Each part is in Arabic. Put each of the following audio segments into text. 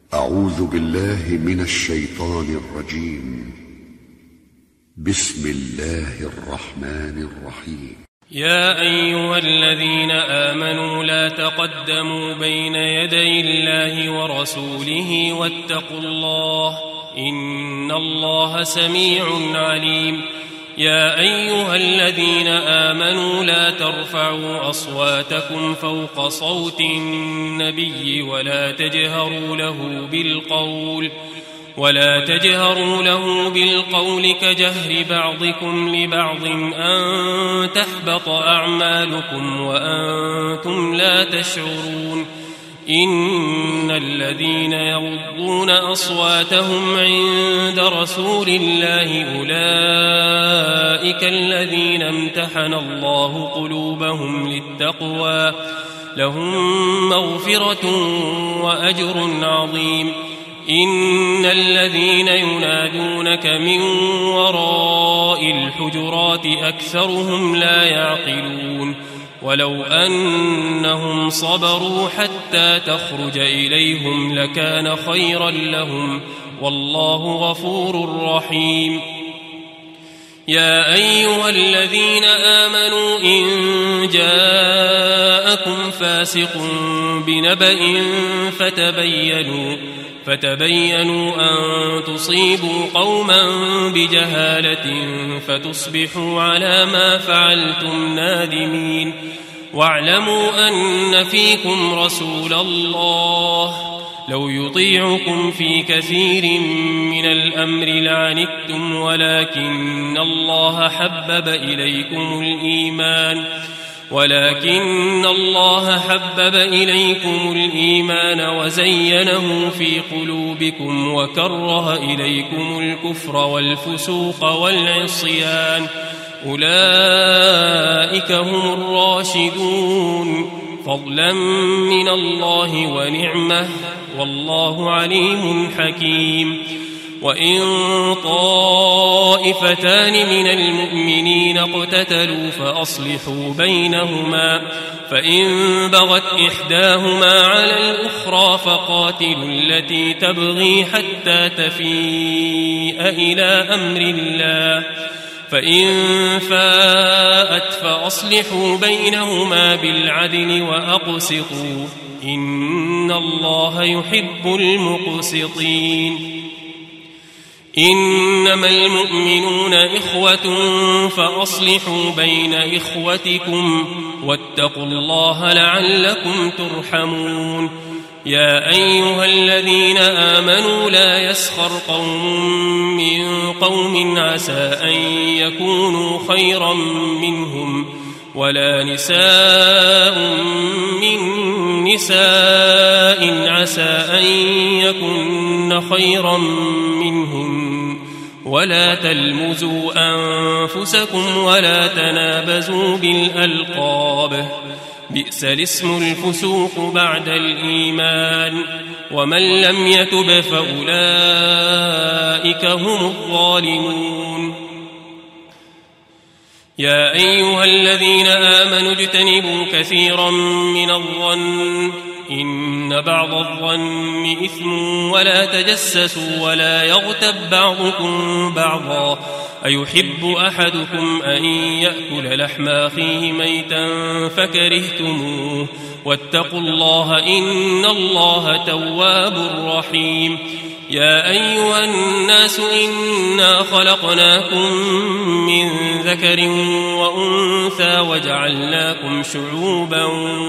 أعوذ بالله من الشيطان الرجيم. بسم الله الرحمن الرحيم. يا أيها الذين آمنوا لا تقدموا بين يدي الله ورسوله واتقوا الله إن الله سميع عليم. يا أيها الذين آمنوا لا ترفعوا أصواتكم فوق صوت النبي ولا تجهروا له بالقول كجهر بعضكم لبعض أن تحبط أعمالكم وأنتم لا تشعرون. إن الذين يغضون أصواتهم عند رسول الله أولئك الذين امتحن الله قلوبهم للتقوى لهم مغفرة وأجر عظيم. إن الذين ينادونك من وراء الحجرات أكثرهم لا يعقلون. ولو أنهم صبروا حتى تخرج إليهم لكان خيرا لهم والله غفور رحيم. يا أيها الذين آمنوا إن جاءكم فاسق بنبأ فتبينوا أن تصيبوا قوما بجهالة فتصبحوا على ما فعلتم نادمين. واعلموا أن فيكم رسول الله لو يطيعكم في كثير من الأمر لعنتم ولكن الله حبب إليكم الإيمان وزينه في قلوبكم وكره إليكم الكفر والفسوق والعصيان أولئك هم الراشدون فضلا من الله ونعمة والله عليم حكيم. وإن طائفتان من المؤمنين اقتتلوا فأصلحوا بينهما فإن بغت إحداهما على الأخرى فقاتلوا التي تبغي حتى تفيء إلى أمر الله فإن فاءت فأصلحوا بينهما بالعدل وأقسطوا إن الله يحب المقسطين. إنما المؤمنون إخوة فأصلحوا بين إخوتكم واتقوا الله لعلكم ترحمون. يا أيها الذين آمنوا لا يسخر قوم من قوم عسى أن يكونوا خيرا منهم ولا نساء من نساء عسى أن يكن خيرا منهم ولا تلمزوا أنفسكم ولا تنابزوا بالألقاب بئس الاسم الفسوق بعد الإيمان ومن لم يتب فأولئك هم الظالمون. يا أيها الذين آمنوا اجتنبوا كثيرا من الظن إن بعض الظن إثم ولا تجسسوا ولا يغتب بعضكم بعضا أيحب أحدكم أن يأكل لحم أخيه ميتا فكرهتموه واتقوا الله إن الله تواب رحيم. يا أيها الناس إنا خلقناكم من ذكر وأنثى وجعلناكم شعوبا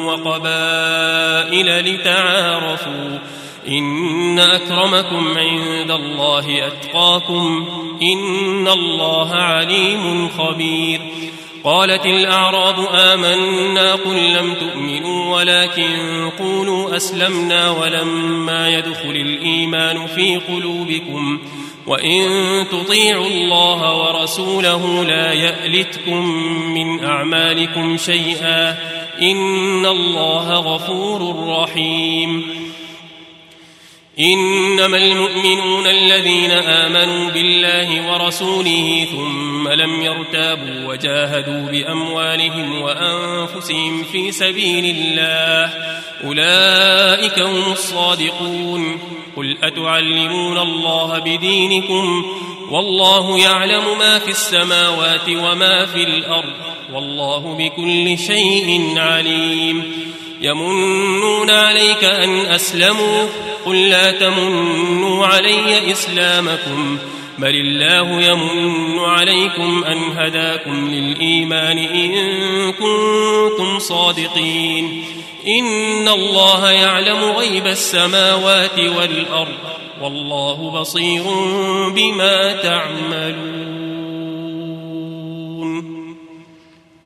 وقبائل لتعارفوا إن أكرمكم عند الله أتقاكم إن الله عليم خبير. قالت الأعراب آمنا قل لم تؤمنوا ولكن قولوا أسلمنا ولما يدخل الإيمان في قلوبكم وإن تطيعوا الله ورسوله لا يألتكم من أعمالكم شيئا إن الله غفور رحيم. إنما المؤمنون الذين آمنوا بالله ورسوله ثم لم يرتابوا وجاهدوا بأموالهم وأنفسهم في سبيل الله أولئك هم الصادقون. قل أتعلمون الله بدينكم والله يعلم ما في السماوات وما في الأرض والله بكل شيء عليم. يمنون عليك أن أسلموا قل لا تمنوا علي إسلامكم بل الله يمن عليكم أن هداكم للإيمان إن كنتم صادقين. إن الله يعلم غيب السماوات والأرض والله بصير بما تعملون.